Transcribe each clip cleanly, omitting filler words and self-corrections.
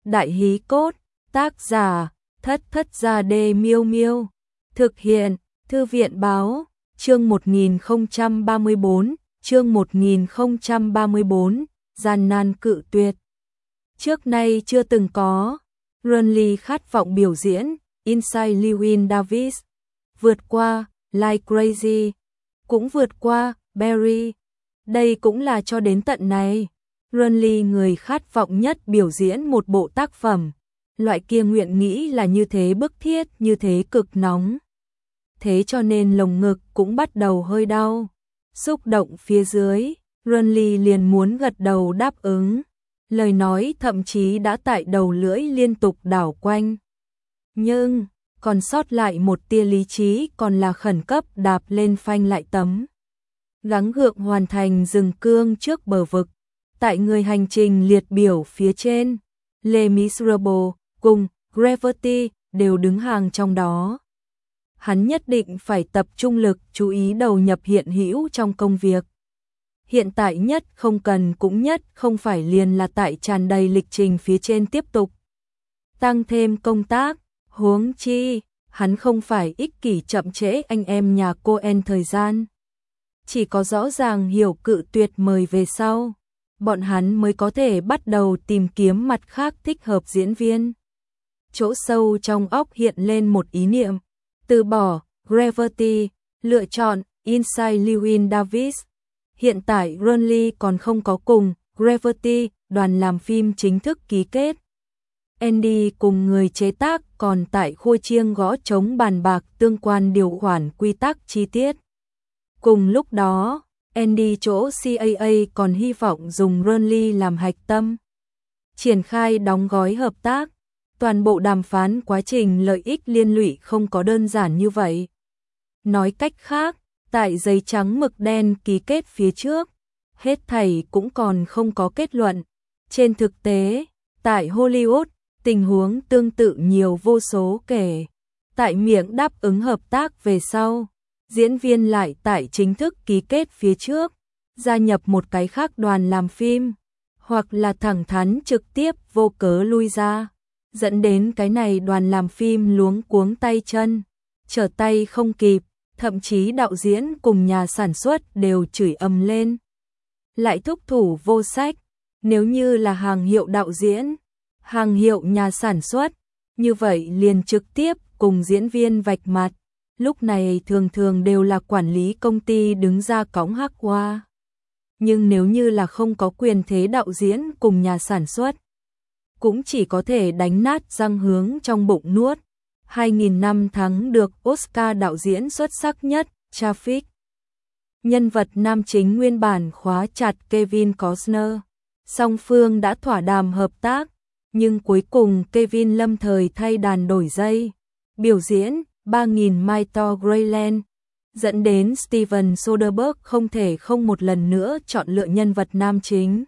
Đại hí cốt, tác giả, Thất Thất Gia Đê Miêu Miêu. Thực hiện, Thư viện báo, chương 1034, chương 1034, gian nan cự tuyệt. Trước nay chưa từng có, Runley khát vọng biểu diễn, Inside Llewyn Davis. Vượt qua, Like Crazy. Cũng vượt qua, Barry. Đây cũng là cho đến tận này. Runley người khát vọng nhất biểu diễn một bộ tác phẩm. Loại kia nguyện nghĩ là như thế bức thiết, như thế cực nóng. Thế cho nên lồng ngực cũng bắt đầu hơi đau. Xúc động phía dưới, Runley liền muốn gật đầu đáp ứng. Lời nói thậm chí đã tại đầu lưỡi liên tục đảo quanh. Nhưng, còn sót lại một tia lý trí còn là khẩn cấp đạp lên phanh lại tấm. Gắng gượng hoàn thành dừng cương trước bờ vực. Tại người hành trình liệt biểu phía trên, Les Miserables cùng Gravity đều đứng hàng trong đó. Hắn nhất định phải tập trung lực chú ý đầu nhập hiện hữu trong công việc. Hiện tại nhất không cần cũng nhất không phải liền là tại tràn đầy lịch trình phía trên tiếp tục. Tăng thêm công tác, huống chi, hắn không phải ích kỷ chậm trễ anh em nhà Coen thời gian. Chỉ có rõ ràng hiểu cự tuyệt mời về sau, bọn hắn mới có thể bắt đầu tìm kiếm mặt khác thích hợp diễn viên. Chỗ sâu trong óc hiện lên một ý niệm, từ bỏ Gravity, lựa chọn Inside Llewyn Davis. Hiện tại Runley còn không có cùng Gravity đoàn làm phim chính thức ký kết. Andy cùng người chế tác còn tại khua chiêng gõ trống bàn bạc tương quan điều khoản quy tắc chi tiết. Cùng lúc đó, Andy chỗ CAA còn hy vọng dùng Runley làm hạch tâm. Triển khai đóng gói hợp tác. Toàn bộ đàm phán quá trình lợi ích liên lụy không có đơn giản như vậy. Nói cách khác, tại giấy trắng mực đen ký kết phía trước, hết thảy cũng còn không có kết luận. Trên thực tế, tại Hollywood, tình huống tương tự nhiều vô số kể. Tại miệng đáp ứng hợp tác về sau, diễn viên lại tại chính thức ký kết phía trước, gia nhập một cái khác đoàn làm phim, hoặc là thẳng thắn trực tiếp vô cớ lui ra, dẫn đến cái này đoàn làm phim luống cuống tay chân, trở tay không kịp, thậm chí đạo diễn cùng nhà sản xuất đều chửi ầm lên. Lại thúc thủ vô sách, nếu như là hàng hiệu đạo diễn, hàng hiệu nhà sản xuất, như vậy liền trực tiếp cùng diễn viên vạch mặt. Lúc này thường thường đều là quản lý công ty đứng ra cõng hắc hoa. Nhưng nếu như là không có quyền thế đạo diễn cùng nhà sản xuất, cũng chỉ có thể đánh nát răng hướng trong bụng nuốt. 2000 năm thắng được Oscar đạo diễn xuất sắc nhất, Traffic. Nhân vật nam chính nguyên bản khóa chặt Kevin Costner. Song phương đã thỏa đàm hợp tác, nhưng cuối cùng Kevin lâm thời thay đàn đổi dây. Biểu diễn 3000 Mai To Greyland, dẫn đến Steven Soderbergh không thể không một lần nữa chọn lựa nhân vật nam chính.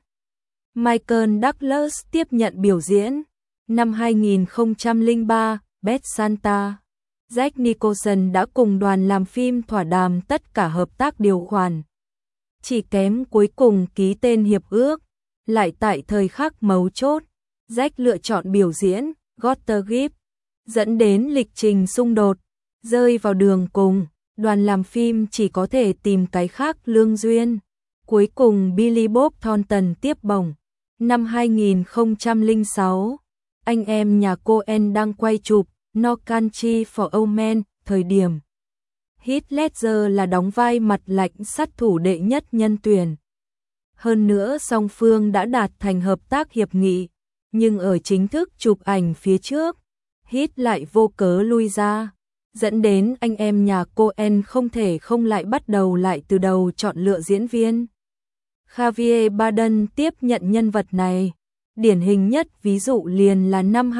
Michael Douglas tiếp nhận biểu diễn. Năm 2003, Beth Santa, Jack Nicholson đã cùng đoàn làm phim thỏa đàm tất cả hợp tác điều khoản. Chỉ kém cuối cùng ký tên hiệp ước, lại tại thời khắc mấu chốt, Jack lựa chọn biểu diễn Gottlieb, dẫn đến lịch trình xung đột, rơi vào đường cùng, đoàn làm phim chỉ có thể tìm cái khác lương duyên. Cuối cùng Billy Bob Thornton tiếp bổng. Năm 2006, anh em nhà Coen đang quay chụp No Country for Old Men, thời điểm Heath Ledger là đóng vai mặt lạnh sát thủ đệ nhất nhân tuyển. Hơn nữa song phương đã đạt thành hợp tác hiệp nghị, nhưng ở chính thức chụp ảnh phía trước, Heath lại vô cớ lui ra, dẫn đến anh em nhà Coen không thể không lại bắt đầu lại từ đầu chọn lựa diễn viên. Javier Bardem tiếp nhận nhân vật này. Điển hình nhất ví dụ liền là năm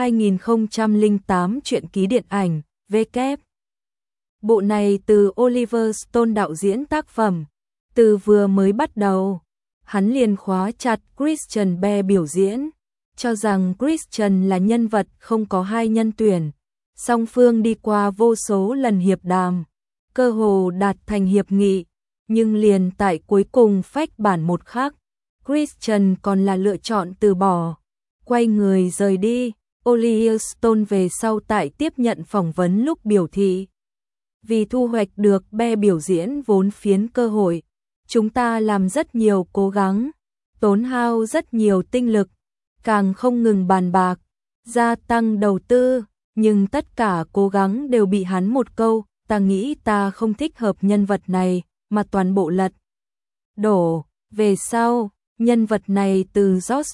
2008 truyện ký điện ảnh, W. Bộ này từ Oliver Stone đạo diễn tác phẩm. Từ vừa mới bắt đầu, hắn liền khóa chặt Christian Bale biểu diễn, cho rằng Christian là nhân vật không có hai nhân tuyển. Song phương đi qua vô số lần hiệp đàm, cơ hồ đạt thành hiệp nghị, nhưng liền tại cuối cùng phách bản một khắc, Christian còn là lựa chọn từ bỏ. quay người rời đi. Oliver Stone về sau tại tiếp nhận phỏng vấn lúc biểu thị. Vì thu hoạch được Be biểu diễn vốn phiến cơ hội, chúng ta làm rất nhiều cố gắng, tốn hao rất nhiều tinh lực, càng không ngừng bàn bạc, gia tăng đầu tư, nhưng tất cả cố gắng đều bị hắn một câu, ta nghĩ ta không thích hợp nhân vật này, mà toàn bộ lật đổ. Về sau, nhân vật này từ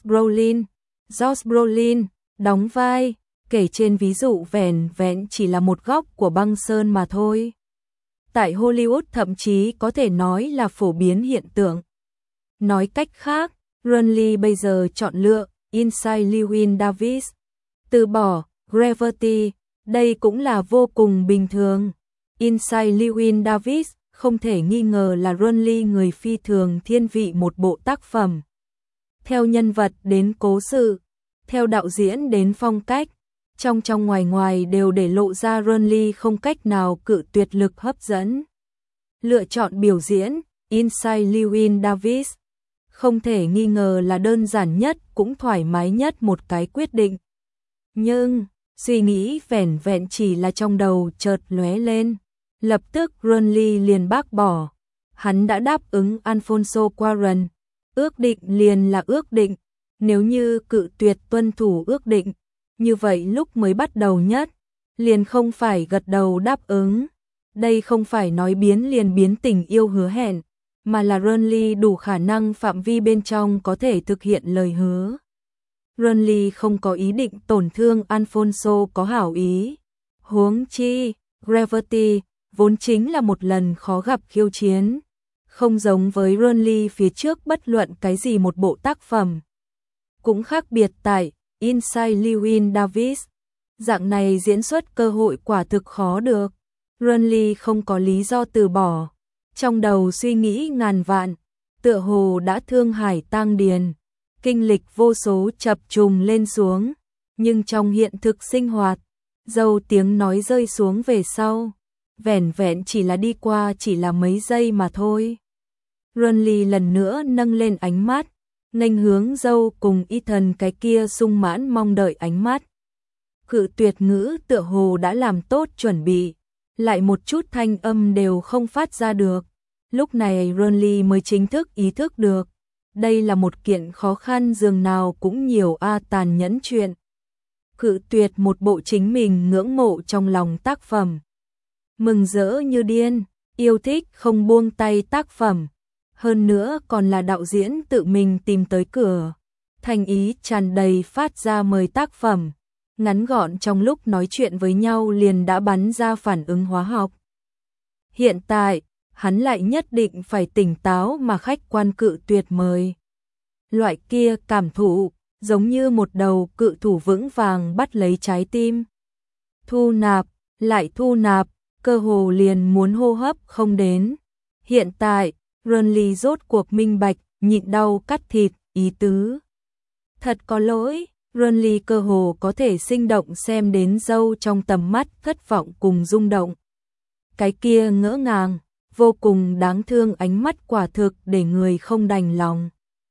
Josh Brolin đóng vai, kể trên ví dụ vẻn vẹn chỉ là một góc của băng sơn mà thôi. Tại Hollywood thậm chí có thể nói là phổ biến hiện tượng. Nói cách khác, Ron Lee bây giờ chọn lựa Inside Llewyn Davis, từ bỏ Gravity, đây cũng là vô cùng bình thường. Inside Llewyn Davis không thể nghi ngờ là Ron Lee người phi thường thiên vị một bộ tác phẩm. Theo nhân vật đến cố sự, theo đạo diễn đến phong cách, trong ngoài đều để lộ ra Ron Lee không cách nào cự tuyệt lực hấp dẫn. Lựa chọn biểu diễn Inside Llewyn Davis không thể nghi ngờ là đơn giản nhất cũng thoải mái nhất một cái quyết định. Nhưng, suy nghĩ vẻn vẹn chỉ là trong đầu chợt lóe lên. Lập tức Ron Lee liền bác bỏ. Hắn đã đáp ứng Alfonso Cuarón. Ước định liền là ước định. Nếu như cự tuyệt tuân thủ ước định, như vậy lúc mới bắt đầu nhất, liền không phải gật đầu đáp ứng. Đây không phải nói biến liền biến tình yêu hứa hẹn, mà là Ron Lee đủ khả năng phạm vi bên trong có thể thực hiện lời hứa. Ron Lee không có ý định tổn thương Alfonso có hảo ý. Huống chi, Gravity vốn chính là một lần khó gặp khiêu chiến. Không giống với Ron Lee phía trước bất luận cái gì một bộ tác phẩm. Cũng khác biệt tại Inside Llewyn Davis. Dạng này diễn xuất cơ hội quả thực khó được. Ron Lee không có lý do từ bỏ. Trong đầu suy nghĩ ngàn vạn, tựa hồ đã thương hải tang điền. Kinh lịch vô số chập trùng lên xuống. Nhưng trong hiện thực sinh hoạt, dâu tiếng nói rơi xuống về sau. Vẻn vẹn chỉ là đi qua chỉ là mấy giây mà thôi. Ron Lee lần nữa nâng lên ánh mắt, nghênh hướng dâu cùng Ethan cái kia sung mãn mong đợi ánh mắt. Cự tuyệt ngữ tựa hồ đã làm tốt chuẩn bị, lại một chút thanh âm đều không phát ra được. Lúc này Ron Lee mới chính thức ý thức được, đây là một kiện khó khăn dường nào cũng nhiều tàn nhẫn chuyện. Cự tuyệt một bộ chính mình ngưỡng mộ trong lòng tác phẩm. Mừng rỡ như điên, yêu thích không buông tay tác phẩm. Hơn nữa còn là đạo diễn tự mình tìm tới cửa. Thành ý tràn đầy phát ra mời tác phẩm. Ngắn gọn trong lúc nói chuyện với nhau liền đã bắn ra phản ứng hóa học. Hiện tại, hắn lại nhất định phải tỉnh táo mà khách quan cự tuyệt mời. Loại kia cảm thụ, giống như một đầu cự thủ vững vàng bắt lấy trái tim. Thu nạp, lại thu nạp, cơ hồ liền muốn hô hấp không đến. Hiện tại, Ron Lee rốt cuộc minh bạch, nhịn đau cắt thịt, ý tứ. Thật có lỗi, Ron Lee cơ hồ có thể sinh động xem đến dâu trong tầm mắt thất vọng cùng rung động. Cái kia ngỡ ngàng, vô cùng đáng thương ánh mắt quả thực để người không đành lòng.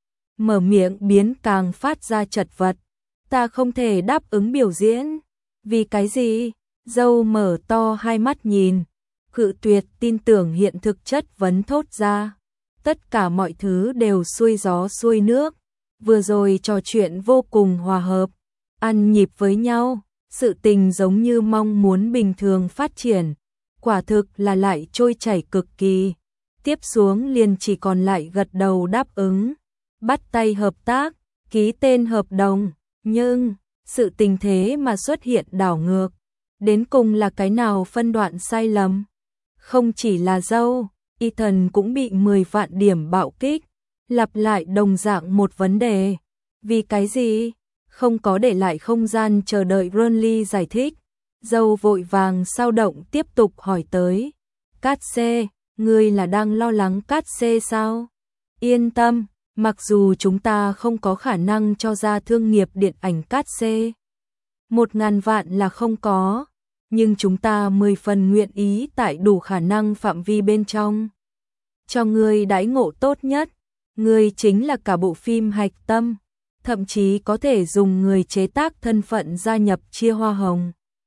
Mở miệng biến càng phát ra chật vật. Ta không thể đáp ứng biểu diễn. Vì cái gì? Dâu mở to hai mắt nhìn. Cự tuyệt tin tưởng hiện thực chất vấn thốt ra. Tất cả mọi thứ đều xuôi gió xuôi nước. Vừa rồi trò chuyện vô cùng hòa hợp. Ăn nhịp với nhau. Sự tình giống như mong muốn bình thường phát triển. Quả thực là lại trôi chảy cực kỳ. Tiếp xuống liền chỉ còn lại gật đầu đáp ứng. Bắt tay hợp tác, ký tên hợp đồng. Nhưng, sự tình thế mà xuất hiện đảo ngược. Đến cùng là cái nào phân đoạn sai lầm? Không chỉ là dâu, Ethan cũng bị 10 vạn điểm bạo kích. Lặp lại đồng dạng một vấn đề. Vì cái gì? Không có để lại không gian chờ đợi Ron Lee giải thích. Dâu vội vàng sao động tiếp tục hỏi tới. Cát xê, ngươi là đang lo lắng cát xê sao? Yên tâm, mặc dù chúng ta không có khả năng cho ra thương nghiệp điện ảnh cát xê. 1.000 vạn là không có, nhưng chúng ta 10 phần nguyện ý tại đủ khả năng phạm vi bên trong. Cho ngươi đãi ngộ tốt nhất, ngươi chính là cả bộ phim hạch tâm. thậm chí có thể dùng người chế tác thân phận gia nhập chia hoa hồng.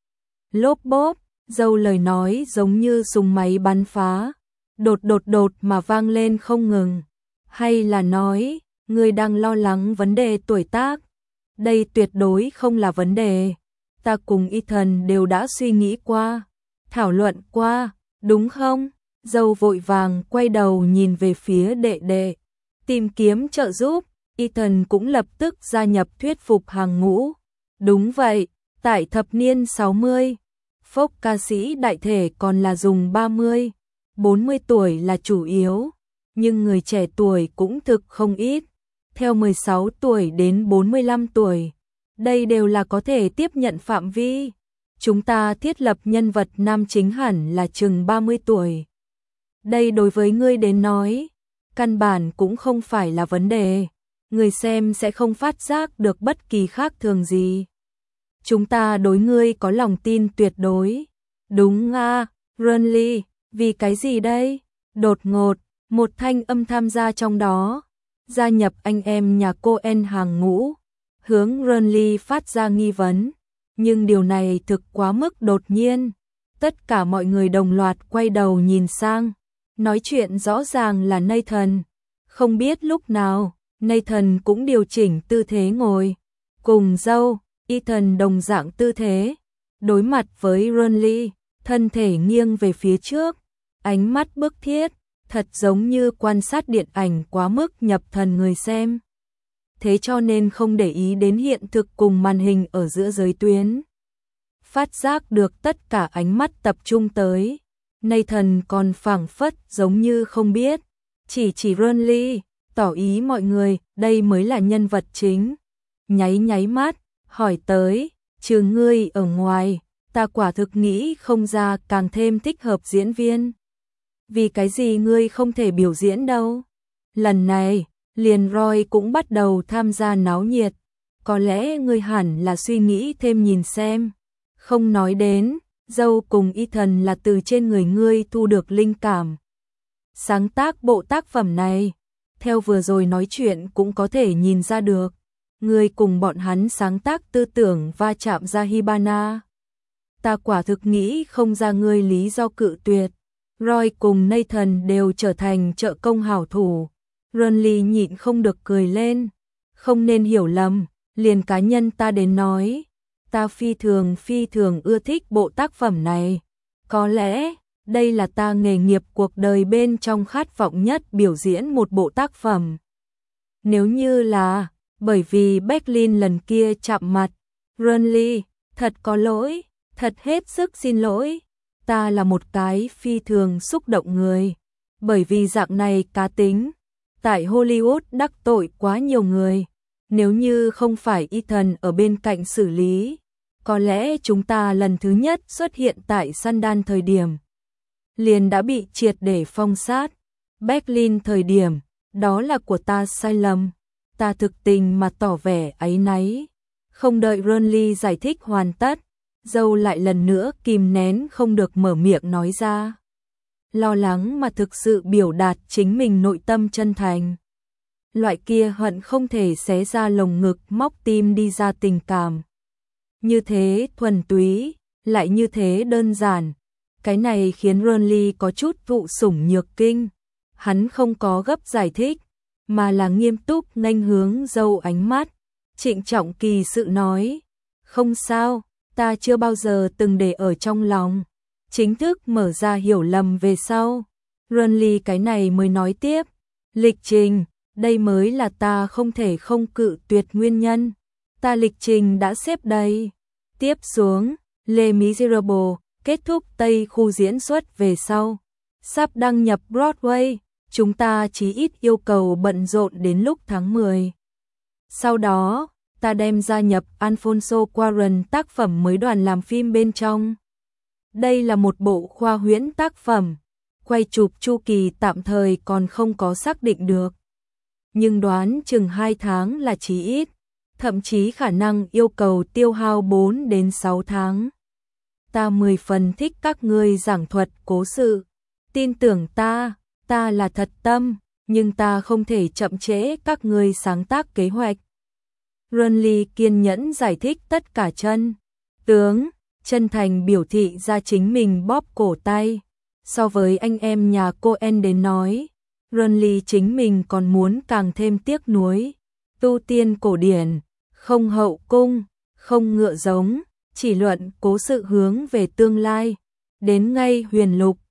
Lốp bốp, dâu lời nói giống như súng máy bắn phá, đột mà vang lên không ngừng. Hay là nói, ngươi đang lo lắng vấn đề tuổi tác? Đây tuyệt đối không là vấn đề. Ta cùng Ethan đều đã suy nghĩ qua, thảo luận qua, đúng không? Dâu vội vàng quay đầu nhìn về phía đệ đệ, tìm kiếm trợ giúp. Ethan cũng lập tức gia nhập thuyết phục hàng ngũ. Đúng vậy, tại thập niên 60, folk ca sĩ đại thể còn là dùng 30, 40 tuổi là chủ yếu, nhưng người trẻ tuổi cũng thực không ít, theo 16 tuổi đến 45 tuổi. Đây đều là có thể tiếp nhận phạm vi. Chúng ta thiết lập nhân vật nam chính hẳn là chừng 30 tuổi. Đây đối với ngươi đến nói, căn bản cũng không phải là vấn đề. Người xem sẽ không phát giác được bất kỳ khác thường gì. Chúng ta đối ngươi có lòng tin tuyệt đối. Đúng à, Renly, vì cái gì đây? Đột ngột, một thanh âm tham gia trong đó. Gia nhập anh em nhà Coen hàng ngũ. Hướng Renly phát ra nghi vấn. Nhưng điều này thực quá mức đột nhiên. Tất cả mọi người đồng loạt quay đầu nhìn sang. Nói chuyện rõ ràng là Nathan. Không biết lúc nào, Nathan cũng điều chỉnh tư thế ngồi. Cùng dâu, Ethan đồng dạng tư thế. Đối mặt với Renly, thân thể nghiêng về phía trước. Ánh mắt bức thiết, thật giống như quan sát điện ảnh quá mức nhập thần người xem. Thế cho nên không để ý đến hiện thực cùng màn hình ở giữa giới tuyến. Phát giác được tất cả ánh mắt tập trung tới. Nathan còn phảng phất giống như không biết. Chỉ Renly, tỏ ý mọi người đây mới là nhân vật chính. Nháy mắt, hỏi tới, trừ ngươi ở ngoài, ta quả thực nghĩ không ra càng thêm thích hợp diễn viên. Vì cái gì ngươi không thể biểu diễn đâu? Lần này, liền Roy cũng bắt đầu tham gia náo nhiệt. Có lẽ ngươi hẳn là suy nghĩ thêm nhìn xem. Không nói đến, dâu cùng Ethan là từ trên người ngươi thu được linh cảm. Sáng tác bộ tác phẩm này, theo vừa rồi nói chuyện cũng có thể nhìn ra được. Ngươi cùng bọn hắn sáng tác tư tưởng va chạm ra Hibana. Ta quả thực nghĩ không ra ngươi lý do cự tuyệt. Roy cùng Nathan đều trở thành trợ công hảo thủ. Renly nhịn không được cười lên. Không nên hiểu lầm, liền cá nhân ta đến nói. Ta phi thường ưa thích bộ tác phẩm này. Có lẽ, đây là ta nghề nghiệp cuộc đời bên trong khát vọng nhất biểu diễn một bộ tác phẩm. Nếu như là, bởi vì Berlin lần kia chạm mặt, Renly, thật có lỗi, thật hết sức xin lỗi. Ta là một cái phi thường xúc động người. Bởi vì dạng này cá tính, tại Hollywood đắc tội quá nhiều người. Nếu như không phải Ethan ở bên cạnh xử lý, có lẽ chúng ta lần thứ nhất xuất hiện tại Sundance thời điểm liền đã bị triệt để phong sát. Berlin thời điểm, đó là của ta sai lầm. Ta thực tình mà tỏ vẻ áy náy. Không đợi Renly giải thích hoàn tất, dâu lại lần nữa kìm nén không được mở miệng nói ra. Lo lắng mà thực sự biểu đạt chính mình nội tâm chân thành. Loại kia hận không thể xé ra lồng ngực móc tim đi ra tình cảm. Như thế thuần túy, lại như thế đơn giản. Cái này khiến Renly có chút thụ sủng nhược kinh. Hắn không có gấp giải thích, mà là nghiêm túc nghênh hướng dâu ánh mắt. Trịnh trọng kỳ sự nói, không sao, ta chưa bao giờ từng để ở trong lòng. Chính thức mở ra hiểu lầm về sau. Renly cái này mới nói tiếp, lịch trình, đây mới là ta không thể không cự tuyệt nguyên nhân. Ta lịch trình đã xếp đầy. Tiếp xuống, Les Miserables kết thúc Tây khu diễn xuất về sau. Sắp đăng nhập Broadway, chúng ta chỉ ít yêu cầu bận rộn đến lúc tháng 10. Sau đó, ta đem gia nhập Alfonso Cuarón tác phẩm mới đoàn làm phim bên trong. Đây là một bộ khoa huyễn tác phẩm, quay chụp chu kỳ tạm thời còn không có xác định được. Nhưng đoán chừng 2 tháng là chí ít, thậm chí khả năng yêu cầu tiêu hao 4 đến 6 tháng. Ta 10 phần thích các ngươi giảng thuật cố sự. Tin tưởng ta là thật tâm, nhưng ta không thể chậm trễ các ngươi sáng tác kế hoạch. Renly kiên nhẫn giải thích tất cả chân tướng, chân thành biểu thị ra chính mình bóp cổ tay. So với anh em nhà Coen đến nói, Renly chính mình còn muốn càng thêm tiếc nuối. Tu tiên cổ điển, không hậu cung, không ngựa giống, chỉ luận cố sự hướng về tương lai. Đến ngay huyền lục,